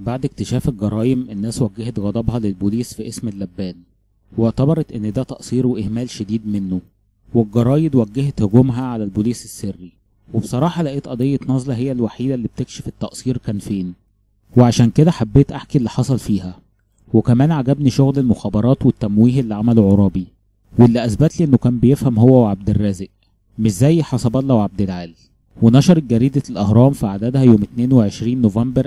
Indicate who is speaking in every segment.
Speaker 1: بعد اكتشاف الجرائم الناس وجهت غضبها للبوليس في اسم اللبان، واعتبرت ان ده تقصير واهمال شديد منه، والجرايد وجهت هجومها على البوليس السري. وبصراحة لقيت قضية نازلة هي الوحيدة اللي بتكشف التقصير كان فين، وعشان كده حبيت احكي اللي حصل فيها. وكمان عجبني شغل المخابرات والتمويه اللي عمله عرابي، واللي اثبت لي انه كان بيفهم هو وعبد الرازق، مش زي حسب الله وعبد العال. ونشرت جريدة الأهرام في عددها يوم 22 نوفمبر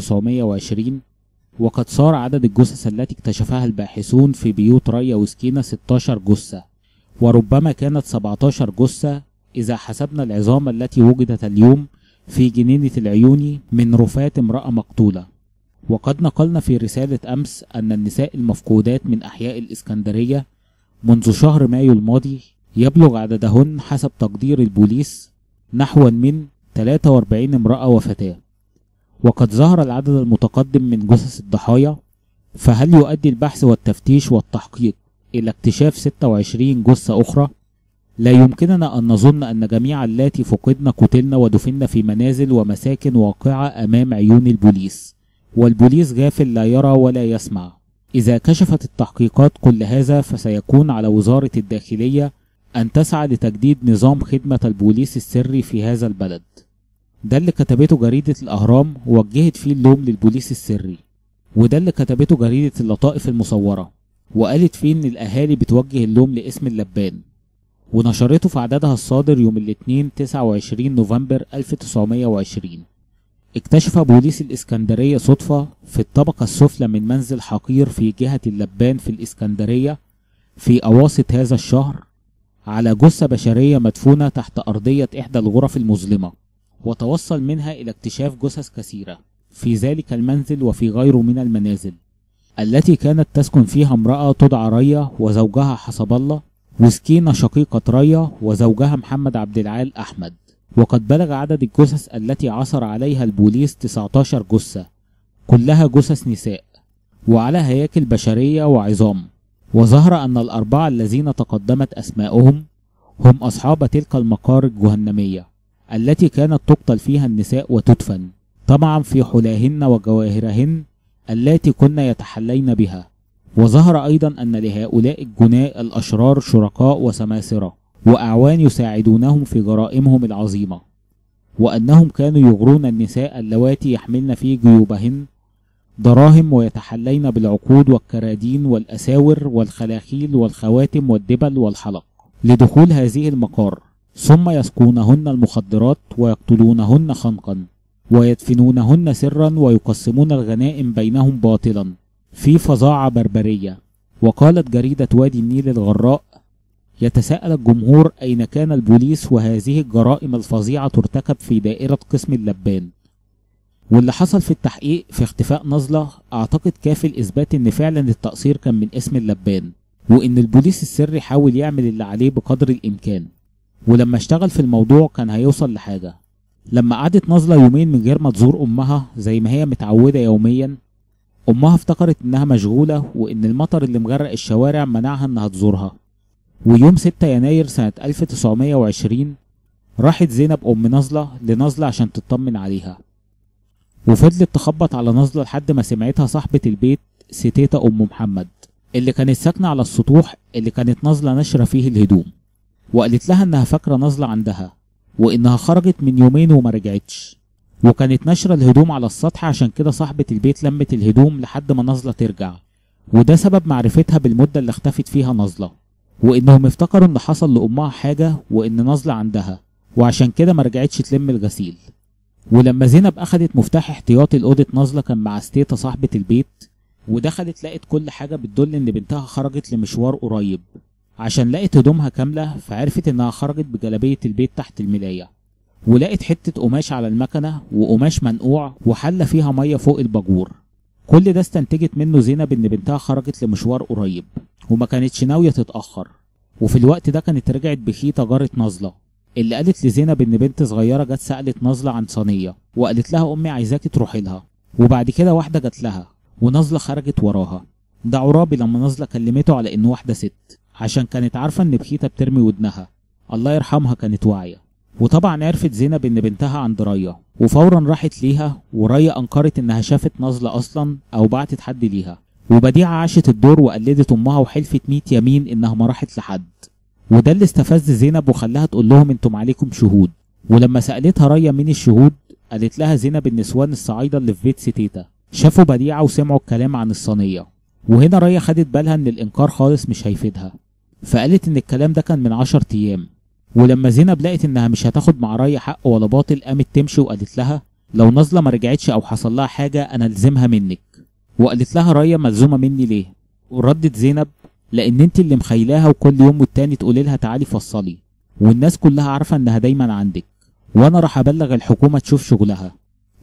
Speaker 1: 1920: وقد صار عدد الجثث التي اكتشفها الباحثون في بيوت ريا وسكينة 16 جثة، وربما كانت 17 جثة إذا حسبنا العظام التي وجدت اليوم في جنينة العيوني من رفات امرأة مقتولة. وقد نقلنا في رسالة أمس أن النساء المفقودات من أحياء الإسكندرية منذ شهر مايو الماضي يبلغ عددهن حسب تقدير البوليس نحو من 43 امرأة وفتاة. وقد ظهر العدد المتقدم من جثث الضحايا، فهل يؤدي البحث والتفتيش والتحقيق إلى اكتشاف 26 جثة أخرى؟ لا يمكننا أن نظن أن جميع اللاتي فقدن قتلن ودفن في منازل ومساكن واقعة أمام عيون البوليس، والبوليس غافل لا يرى ولا يسمع. إذا كشفت التحقيقات كل هذا فسيكون على وزارة الداخلية أن تسعى لتجديد نظام خدمة البوليس السري في هذا البلد. ده اللي كتبته جريدة الأهرام ووجهت فيه اللوم للبوليس السري، وده اللي كتبته جريدة اللطائف المصورة وقالت فيه إن الأهالي بتوجه اللوم لاسم اللبان، ونشرته في عددها الصادر يوم الاثنين 29 نوفمبر 1920. اكتشف بوليس الإسكندرية صدفة في الطبقة السفلى من منزل حقير في جهة اللبان في الإسكندرية في أواسط هذا الشهر على جثة بشرية مدفونة تحت أرضية إحدى الغرف المظلمة، وتوصل منها إلى اكتشاف جثث كثيرة في ذلك المنزل وفي غيره من المنازل التي كانت تسكن فيها امرأة تدعى ريا وزوجها حسب الله، وسكينة شقيقة ريا وزوجها محمد عبد العال أحمد. وقد بلغ عدد الجثث التي عثر عليها البوليس 19 جثة، كلها جثث نساء وعلى هياكل بشرية وعظام. وظهر أن الأربعة الذين تقدمت أسماؤهم هم أصحاب تلك المقار الجهنمية التي كانت تقتل فيها النساء وتدفن، طمعا في حلاهن وجواهرهن التي كن يتحلين بها. وظهر أيضا أن لهؤلاء الجناء الأشرار شركاء وسماسرة وأعوان يساعدونهم في جرائمهم العظيمة، وأنهم كانوا يغرون النساء اللواتي يحملن في جيوبهن دراهم ويتحلين بالعقود والكرادين والأساور والخلاخيل والخواتم والدبل والحلق لدخول هذه المقار، ثم يسقونهن المخدرات ويقتلونهن خنقا ويدفنونهن سرا ويقسمون الغنائم بينهم باطلا في فظاعة بربرية. وقالت جريدة وادي النيل الغراء: يتساءل الجمهور أين كان البوليس وهذه الجرائم الفظيعة ترتكب في دائرة قسم اللبان. واللي حصل في التحقيق في اختفاء نازلة أعتقد كافي لإثبات إن فعلا التقصير كان من اسم اللبان، وإن البوليس السري حاول يعمل اللي عليه بقدر الإمكان، ولما اشتغل في الموضوع كان هيوصل لحاجة. لما قعدت نازلة يومين من غير ما تزور أمها زي ما هي متعودة يوميا، أمها افتكرت إنها مشغولة وإن المطر اللي مغرق الشوارع منعها إنها تزورها. ويوم 6 يناير سنة 1920 راحت زينب أم نازلة لنازلة عشان تطمن عليها، وفضلت تخبط على نازلة لحد ما سمعتها صاحبة البيت ستيتة أم محمد اللي كانت ساكنة على السطوح اللي كانت نازلة نشرة فيه الهدوم، وقالت لها إنها فاكرة نازلة عندها وإنها خرجت من يومين وما رجعتش، وكانت نشرة الهدوم على السطح، عشان كده صاحبة البيت لمت الهدوم لحد ما نازلة ترجع، وده سبب معرفتها بالمدة اللي اختفت فيها نازلة، وإنهم افتكروا إن حصل لأمها حاجة وإن نازلة عندها، وعشان كده ما رجعتش تلم الغسيل. ولما زينب أخدت مفتاح احتياطي لأوضة نازلة كان مع ستيتا صاحبة البيت، ودخلت لقت كل حاجة بتدل إن بنتها خرجت لمشوار قريب، عشان لقت هدومها كاملة فعرفت إنها خرجت بجلابية البيت تحت الملاية، ولقت حتة قماش على المكنة وقماش منقوع وحلة فيها مية فوق الباجور. كل ده استنتجت منه زينب إن بنتها خرجت لمشوار قريب وما كانتش ناوية تتأخر. وفي الوقت ده كانت رجعت بخيطة جارة نازلة اللي قالت لزينب إن بنت صغيرة جت سألت نازلة عن صينية وقالت لها أمي عايزاكي تروحي لها، وبعد كده واحدة جت لها ونازلة خرجت وراها. ده عرابي لما نازلة كلمته على إنه واحدة ست، عشان كانت عارفة إن بخيطة بترمي ودنها، الله يرحمها كانت واعية. وطبعا عرفت زينب ان بنتها عند ريا، وفورا راحت ليها، وريا انكرت انها شافت نازلة اصلا او بعتت حد ليها. وبديعة عاشت الدور وقلدت امها وحلفت 100 يمين انها ما راحت لحد، وده اللي استفز زينب وخلاها تقول لهم انتم عليكم شهود. ولما سألتها ريا مين الشهود، قالت لها زينب النسوان الصعايدة اللي في بيت ستيتا شافوا بديعة وسمعوا الكلام عن الصينية. وهنا ريا خدت بالها ان الانكار خالص مش هيفيدها، فقالت ان الكلام ده كان من 10 ايام. ولما زينب لقت انها مش هتاخد مع ريا حق ولا باطل، قامت تمشي وقالت لها لو نازلة ما رجعتش او حصل لها حاجة انا الزمها منك. وقالت لها ريا ملزومة مني ليه؟ وردت زينب لان انت اللي مخيلاها وكل يوم والتاني تقولي لها تعالي فصلي، والناس كلها عارفة انها دايما عندك، وانا راح ابلغ الحكومة تشوف شغلها.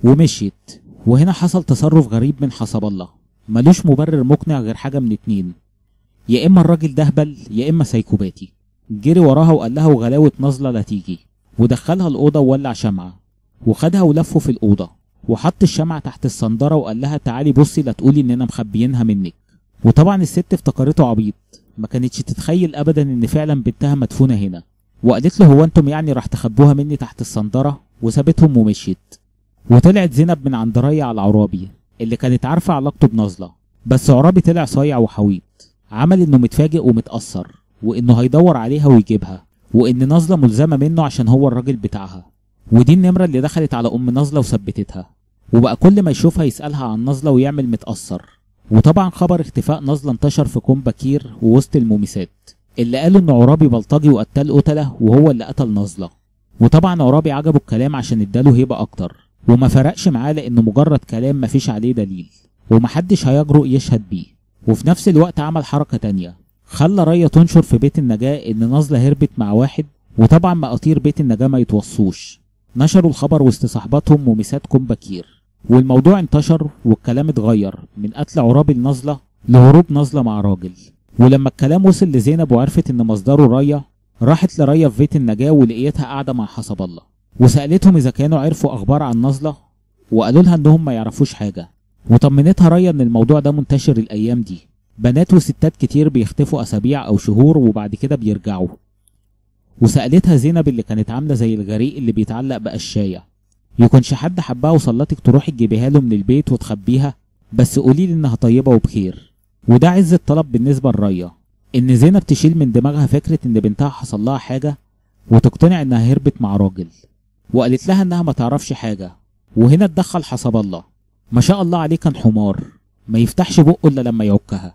Speaker 1: ومشيت. وهنا حصل تصرف غريب من حسب الله، ملوش مبرر مقنع غير حاجة من اتنين، يا اما الراجل ده هبل يا اما سايكوباتي. جري وراها وقال لها وغلاوة نازلة لا تيجي، ودخلها الأوضة وولع شمعة، وخدها ولفه في الأوضة، وحط الشمعة تحت الصندرة وقال لها تعالي بصي لا تقولي إننا مخبيينها منك. وطبعا الست افتكرته عبيط، ما كانتش تتخيل أبدا إن فعلا بنتها مدفونة هنا، وقالت له هو أنتم يعني راح تخبوها مني تحت الصندرة؟ وسابتهم ومشيت. وطلعت زينب من عند ريا على العرابي اللي كانت عارفة علاقته بنازلة، بس عرابي طلع صايع وحويط، عمل إنه متفاجئ ومتأثر، وانه هيدور عليها ويجيبها، وان نازلة ملزمة منه عشان هو الراجل بتاعها. ودي النمرة اللي دخلت على ام نازلة وثبتتها، وبقى كل ما يشوفها يسألها عن نازلة ويعمل متأثر. وطبعا خبر اختفاء نازلة انتشر في كوم بكير ووسط المومسات، اللي قالوا ان عرابي بلطجي وقتل قتلة وهو اللي قتل نازلة. وطبعا عرابي عجبه الكلام عشان اداله هيبة اكتر، وما فرقش معاه لانه مجرد كلام مفيش عليه دليل ومحدش هيجرؤ يشهد بيه. وفي نفس الوقت عمل حركة تانية، خلى ريا تنشر في بيت النجاة ان نازلة هربت مع واحد، وطبعا مقاطير بيت النجاة ما يتوصوش. نشروا الخبر وسط صاحباتهم مومسات كوم بكير، والموضوع انتشر والكلام اتغير من قتل عرابي لنازلة لهروب نازلة مع راجل. ولما الكلام وصل لزينب وعرفت ان مصدره ريا، راحت لريا في بيت النجاة ولقيتها قاعدة مع حسب الله، وسألتهم اذا كانوا عرفوا اخبار عن نازلة، وقالوا لها انهم ما يعرفوش حاجة. وطمنتها ريا ان الموضوع ده منتشر الايام دي، بنات وستات كتير بيختفوا اسابيع او شهور وبعد كده بيرجعوا. وسألتها زينب اللي كانت عاملة زي الغريق اللي بيتعلق بقشاية، يكونش حد حبها وصلتك تروحي تجيبيها له من البيت وتخبيها؟ بس قولي لي انها طيبة وبخير. وده عز الطلب بالنسبة لريا، ان زينب تشيل من دماغها فكرة ان بنتها حصل لها حاجة وتقتنع انها هربت مع راجل. وقالت لها انها ما تعرفش حاجة. وهنا اتدخل حسب الله، ما شاء الله عليه كان حمار ما يفتحش بقه الا لما يعكها.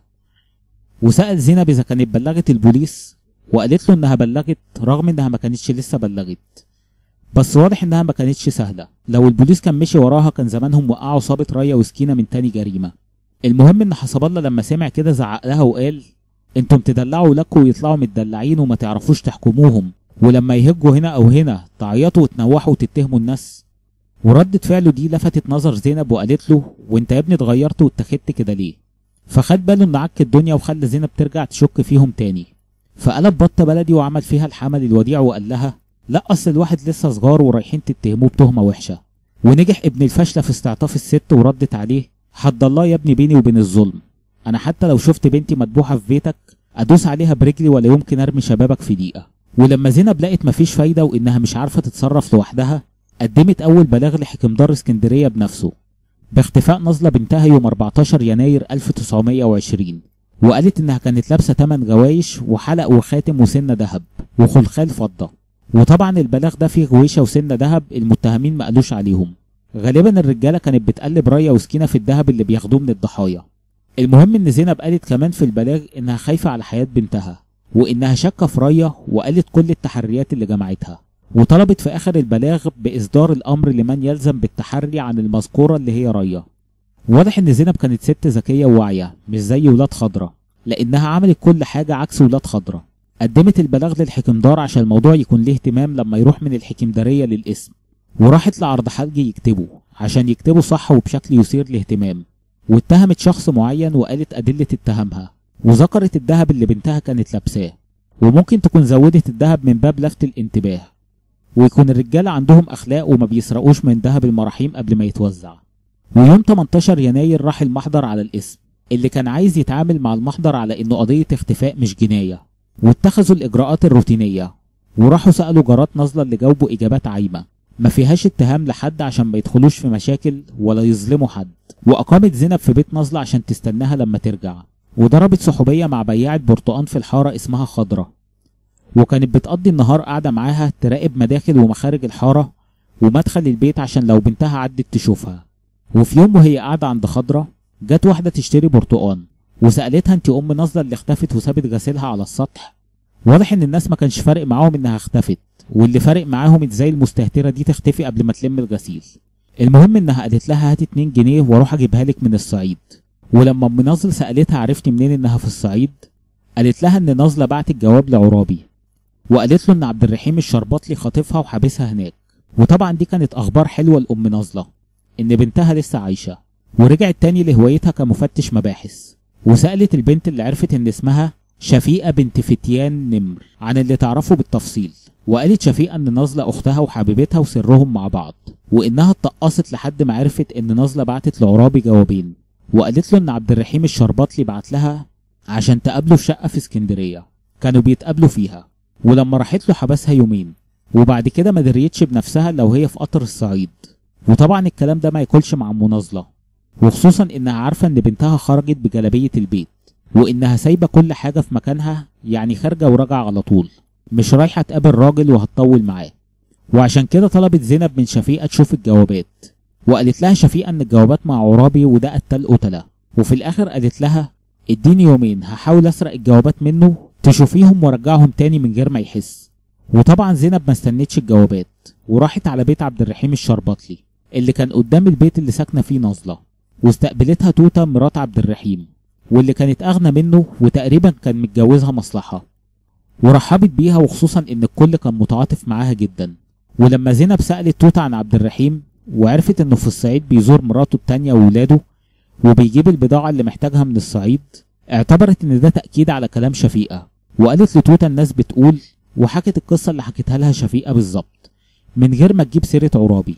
Speaker 1: وسأل زينب اذا كانت بلغت البوليس، وقالت له انها بلغت رغم انها ما كانتش لسه بلغت، بس واضح انها ما كانتش سهلة، لو البوليس كان مشي وراها كان زمانهم وقعوا صابت ريا وسكينة من تاني جريمة. المهم ان حسب الله لما سمع كده زعق لها وقال انتم تدلعوا ولادكم ويطلعوا متدلعين وما تعرفوش تحكموهم، ولما يهجوا هنا او هنا تعيطوا وتنوحوا وتتهموا الناس. وردة فعله دي لفتت نظر زينب وقالت له وانت يا ابني اتغيرت واتخذت كده ليه؟ فخد باله ان عك الدنيا وخلى زينب ترجع تشك فيهم تاني، فقلب بطة بلدي وعمل فيها الحمل الوديع وقال لها لا اصل الواحد لسه صغار ورايحين تتهموه بتهمة وحشة. ونجح ابن الفاشلة في استعطاف الست وردت عليه حد الله يا ابني بيني وبين الظلم، انا حتى لو شفت بنتي مدبوحة في بيتك ادوس عليها برجلي ولا يمكن ارمي شبابك في دقيقة. ولما زينب لقت مفيش فايدة وانها مش عارفة تتصرف لوحدها، قدمت اول بلاغ لحكمدار اسكندرية بنفسه باختفاء نازلة بنتها يوم 14 يناير 1920، وقالت انها كانت لابسة 8 غوايش وحلق وخاتم وسنة ذهب وخلخال فضة. وطبعا البلاغ ده فيه غويشة وسنة ذهب المتهمين ما قالوش عليهم، غالبا الرجالة كانت بتقلب ريا وسكينة في الذهب اللي بياخدوه من الضحايا. المهم ان زينب قالت كمان في البلاغ انها خايفة على حياة بنتها، وانها شاكة في ريا، وقالت كل التحريات اللي جمعتها، وطلبت في اخر البلاغ باصدار الامر لمن يلزم بالتحري عن المذكورة اللي هي ريا. واضح ان زينب كانت ست ذكية وواعية مش زي ولاد خضرة، لانها عملت كل حاجة عكس ولاد خضرة. قدمت البلاغ للحكمدار عشان الموضوع يكون له اهتمام لما يروح من الحكمدارية للاسم، وراحت لعرض حلجي يكتبه عشان يكتبه صح وبشكل يثير الاهتمام، واتهمت شخص معين وقالت ادلة اتهامها، وذكرت الذهب اللي بنتها كانت لابساه، وممكن تكون زودت الذهب من باب لفت الانتباه، ويكون الرجالة عندهم اخلاق وما بيسرقوش من ذهب المراحيم قبل ما يتوزع. ويوم 18 يناير راح المحضر على الاسم اللي كان عايز يتعامل مع المحضر على انه قضية اختفاء مش جناية، واتخذوا الاجراءات الروتينية، وراحوا سألوا جارات نازلة اللي جاوبوا إجابات عايمة ما فيهاش اتهام لحد عشان ما يدخلوش في مشاكل ولا يظلموا حد. وأقامت زينب في بيت نازلة عشان تستناها لما ترجع، وضربت صحوبية مع بياعة برتقان في الحارة اسمها خضرة، وكانت بتقضي النهار قاعدة معاها تراقب مداخل ومخارج الحارة ومدخل البيت عشان لو بنتها عدت تشوفها. وفي يوم وهي قاعدة عند خضرة جت واحدة تشتري برتقان وسألتها انت أم نازلة اللي اختفت وسابت غسيلها على السطح؟ واضح ان الناس ما كانش فارق معاهم انها اختفت، واللي فارق معاهم ازاي المستهترة دي تختفي قبل ما تلم الغسيل. المهم انها قالت لها هات 2 جنيه واروح اجيبها لك من الصعيد. ولما ام نازلة سألتها عرفتي منين انها في الصعيد؟ قالت لها ان نازلة بعتت جواب لعرابي وقالت له ان عبد الرحيم الشرباطلي خاطفها وحابسها هناك. وطبعا دي كانت اخبار حلوة لام نازلة ان بنتها لسه عايشة. ورجعت تاني لهوايتها كمفتش مباحث، وسألت البنت اللي عرفت ان اسمها شفيقة بنت فتيان نمر عن اللي تعرفه بالتفصيل. وقالت شفيقة ان نازلة اختها وحبيبتها وسرهم مع بعض، وانها اتقصت لحد ما عرفت ان نازلة بعتت لعرابي جوابين وقالت له ان عبد الرحيم الشرباطلي بعت لها عشان تقابله في شقة في اسكندرية كانوا بيتقابلوا فيها. ولما راحت له حبسها يومين، وبعد كده ما دريتش بنفسها لو هي في قطر الصعيد. وطبعا الكلام ده ما ياكلش مع ام نازلة، وخصوصا انها عارفة ان بنتها خرجت بجلابية البيت وانها سايبة كل حاجة في مكانها، يعني خارجة وراجعة على طول مش رايحة تقابل راجل وهتطول معاه. وعشان كده طلبت زينب من شفيقة تشوف الجوابات، وقالت لها شفيقة ان الجوابات مع عرابي وده قتل قتلة. وفي الاخر قالت لها اديني يومين هحاول اسرق الجوابات منه تشوفيهم وارجعهم تاني من غير ما يحس. وطبعا زينب ما استنتش الجوابات وراحت على بيت عبد الرحيم الشرباطلي اللي كان قدام البيت اللي ساكنة فيه نازلة، واستقبلتها توتة مرات عبد الرحيم واللي كانت اغنى منه وتقريبا كان متجوزها مصلحة، ورحبت بيها وخصوصا ان الكل كان متعاطف معاها جدا. ولما زينب سألت توتة عن عبد الرحيم وعرفت انه في الصعيد بيزور مراته التانية وولاده وبيجيب البضاعة اللي محتاجها من الصعيد، اعتبرت ان ده تأكيد على كلام شفيقة. وقالت لتوتة الناس بتقول، وحكت القصة اللي حكتها لها شفيقة بالظبط من غير ما تجيب سيرة عرابي،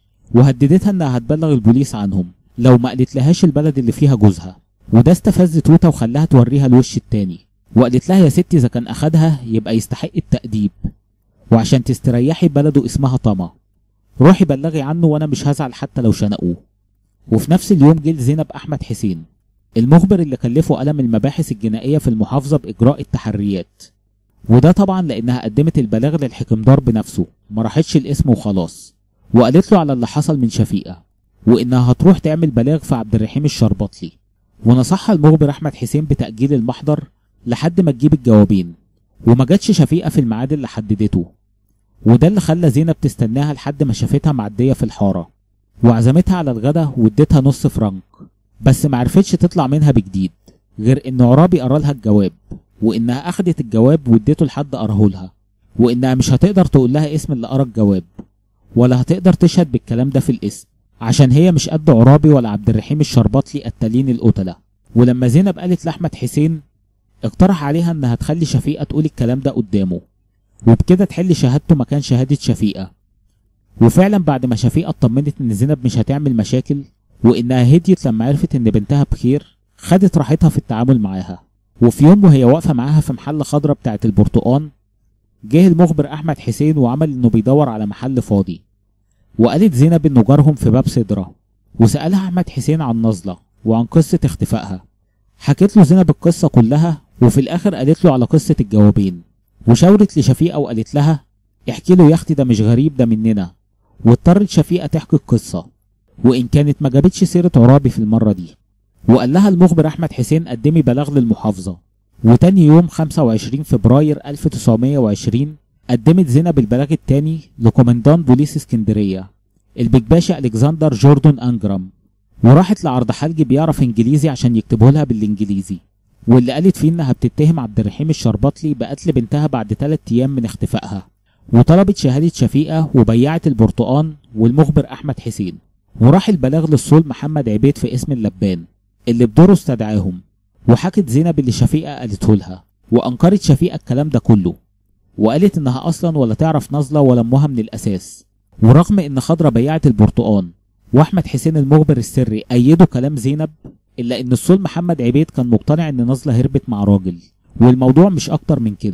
Speaker 1: وهددتها انها هتبلغ البوليس عنهم لو ما قالت لهاش البلد اللي فيها جوزها. وده استفز توتة وخلاها توريها الوش التاني، وقالت لها يا ستي اذا كان اخدها يبقى يستحق التأديب، وعشان تستريحي بلده اسمها طما روحي بلغي عنه وانا مش هزعل حتى لو شنقوه. وفي نفس اليوم جه زينب احمد حسين المخبر اللي كلفه قلم المباحث الجنائية في المحافظة بإجراء التحريات، وده طبعا لأنها قدمت البلاغ للحكمدار بنفسه ما راحتش الاسم وخلاص. وقالت له على اللي حصل من شفيقة وإنها هتروح تعمل بلاغ في عبد الرحيم الشرباطلي، ونصحها المخبر أحمد حسين بتأجيل المحضر لحد ما تجيب الجوابين. وما جاتش شفيقة في الميعاد اللي حددته، وده اللي خلى زينب تستناها لحد ما شافتها معدية في الحارة وعزمتها على الغدا واديتها نص فرنك، بس ما عرفتش تطلع منها بجديد غير ان عرابي قرالها الجواب، وانها اخدت الجواب واديته لحد قراهولها، وانها مش هتقدر تقول لها اسم اللي قرا الجواب ولا هتقدر تشهد بالكلام ده في الاسم عشان هي مش قد عرابي ولا عبد الرحيم الشرباطلي قتالين القتلة. ولما زينب قالت لاحمد حسين اقترح عليها انها تخلي شفيقة تقول الكلام ده قدامه وبكده تحل شهادته مكان شهادة شفيقة. وفعلا بعد ما شفيقة اطمنت ان زينب مش هتعمل مشاكل وانها هديت لما عرفت ان بنتها بخير، خدت راحتها في التعامل معاها. وفي يوم وهي واقفة معاها في محل خضرة بتاعت البرتقان جه المخبر احمد حسين وعمل انه بيدور على محل فاضي، وقالت زينب انه جارهم في باب صدرة، وسألها احمد حسين عن نازلة وعن قصة اختفائها. حكت له زينب القصة كلها، وفي الاخر قالت له على قصة الجوابين، وشاورت لشفيقة وقالت لها احكي له يا اختي ده مش غريب ده مننا. واضطرت شفيقة تحكي القصة وان كانت ما جابتش سيرة عرابي في المرة دي. وقال لها المخبر احمد حسين قدمي بلاغ للمحافظة. وتاني يوم 25 فبراير 1920 قدمت زينب البلاغ التاني لكومندان بوليس اسكندرية البكباشا الكسندر جوردون انجرام، وراحت لعرض حلجي بيعرف انجليزي عشان يكتبه لها بالانجليزي، واللي قالت فيه انها بتتهم عبد الرحيم الشرباطلي بقتل بنتها بعد 3 ايام من اختفائها. وطلبت شهادة شفيقة وبيعت البرتقان والمخبر احمد حسين. وراح البلاغ للصول محمد عبيد في اسم اللبان اللي بدوره استدعاهم، وحكت زينب اللي شفيقة قالته لها، وانكرت شفيقة الكلام ده كله وقالت انها اصلا ولا تعرف نازلة ولا امها من الاساس. ورغم ان خضرة بيعت البرتقان واحمد حسين المخبر السري ايدوا كلام زينب، الا ان الصول محمد عبيد كان مقتنع ان نازلة هربت مع راجل والموضوع مش اكتر من كده.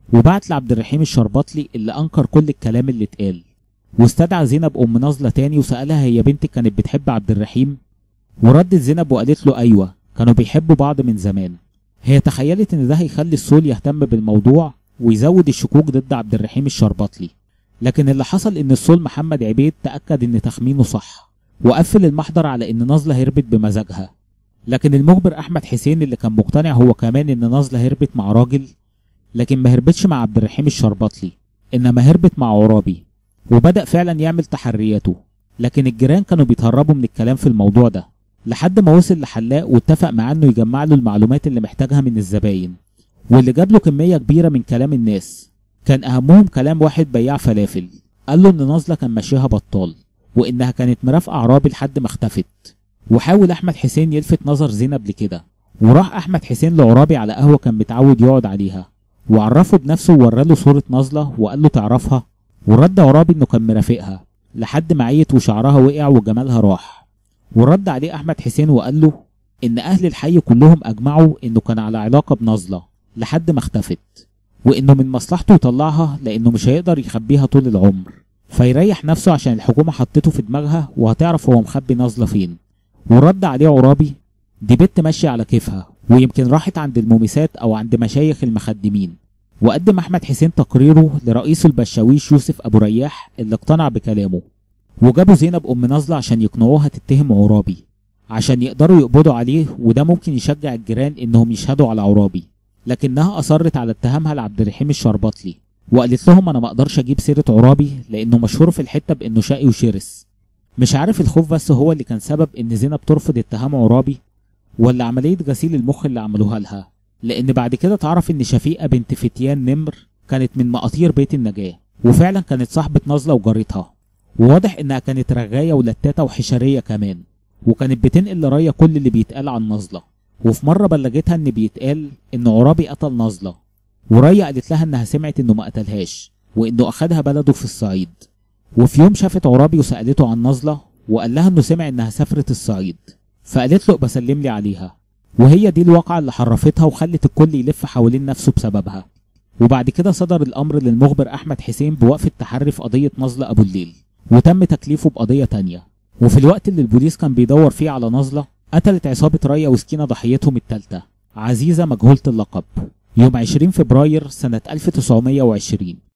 Speaker 1: وبعت لعبد الرحيم الشرباطلي اللي انكر كل الكلام اللي اتقال، واستدعى زينب ام نازله تاني وسالها هي بنتك كانت بتحب عبد الرحيم، وردت زينب وقالت له ايوه كانوا بيحبوا بعض من زمان. هي تخيلت ان ده هيخلي الصول يهتم بالموضوع ويزود الشكوك ضد عبد الرحيم الشرباطلي، لكن اللي حصل ان الصول محمد عبيد تاكد ان تخمينه صح وقفل المحضر على ان نازله هربت بمزاجها. لكن المخبر احمد حسين اللي كان مقتنع هو كمان ان نازله هربت مع راجل، لكن ما هربتش مع عبد الرحيم الشرباطلي انما هربت مع عرابي، وبدأ فعلا يعمل تحرياته. لكن الجيران كانوا بيتهربوا من الكلام في الموضوع ده لحد ما وصل لحلاق واتفق معاه انه يجمع له المعلومات اللي محتاجها من الزباين، واللي جاب له كميه كبيره من كلام الناس. كان اهمهم كلام واحد بياع فلافل قال له ان نازله كان ماشيها بطال وانها كانت مرافقه عرابي لحد ما اختفت. وحاول احمد حسين يلفت نظر زينب لكده، وراح احمد حسين لعرابي على قهوه كان متعود يقعد عليها وعرفه بنفسه ووراله صوره نازله وقال له تعرفها، ورد عرابي انه كان مرافقها لحد ما عيت وشعرها وقع وجمالها راح. ورد عليه احمد حسين وقال له ان اهل الحي كلهم اجمعوا انه كان على علاقه بنازله لحد ما اختفت، وانه من مصلحته يطلعها لانه مش هيقدر يخبيها طول العمر، فيريح نفسه عشان الحكومه حطته في دماغها وهتعرف هو مخبي نازله فين. ورد عليه عرابي دي بنت ماشيه على كيفها ويمكن راحت عند المومسات او عند مشايخ المخدمين. وقدم احمد حسين تقريره لرئيس البشاويش يوسف ابو رياح اللي اقتنع بكلامه، وجابوا زينب ام نازله عشان يقنعوها تتهم عرابي عشان يقدروا يقبضوا عليه، وده ممكن يشجع الجيران انهم يشهدوا على عرابي. لكنها اصرت على اتهامها لعبد الرحيم الشرباطلي وقالت لهم انا ما اقدرش اجيب سيره عرابي لانه مشهور في الحته بانه شقي وشرس. مش عارف الخوف بس هو اللي كان سبب ان زينب ترفض اتهام عرابي ولا عمليه غسيل المخ اللي عملوها لها، لان بعد كده اتعرف ان شفيقه بنت فتيان نمر كانت من مقاطير بيت النجاه، وفعلا كانت صاحبه نازله وجارتها، وواضح انها كانت رغايه ولتاته وحشريه كمان، وكانت بتنقل لريا كل اللي بيتقال عن نازله. وفي مره بلغتها ان بيتقال ان عرابي قتل نازله، وريا قالت لها انها سمعت انه ما قتلهاش وانه اخدها بلده في الصعيد. وفي يوم شافت عرابي وسالته عن نازله وقال لها انه سمع انها سافرت الصعيد، فقالت له بسلم لي عليها. وهي دي الواقعه اللي حرفتها وخلت الكل يلف حوالين نفسه بسببها. وبعد كده صدر الامر للمخبر احمد حسين بوقف التحري في قضيه نازله ابو الليل، وتم تكليفه بقضيه تانيه. وفي الوقت اللي البوليس كان بيدور فيه على نازله قتلت عصابه ريا وسكينه ضحيتهم الثالثه عزيزه مجهوله اللقب يوم 20 فبراير سنه 1920.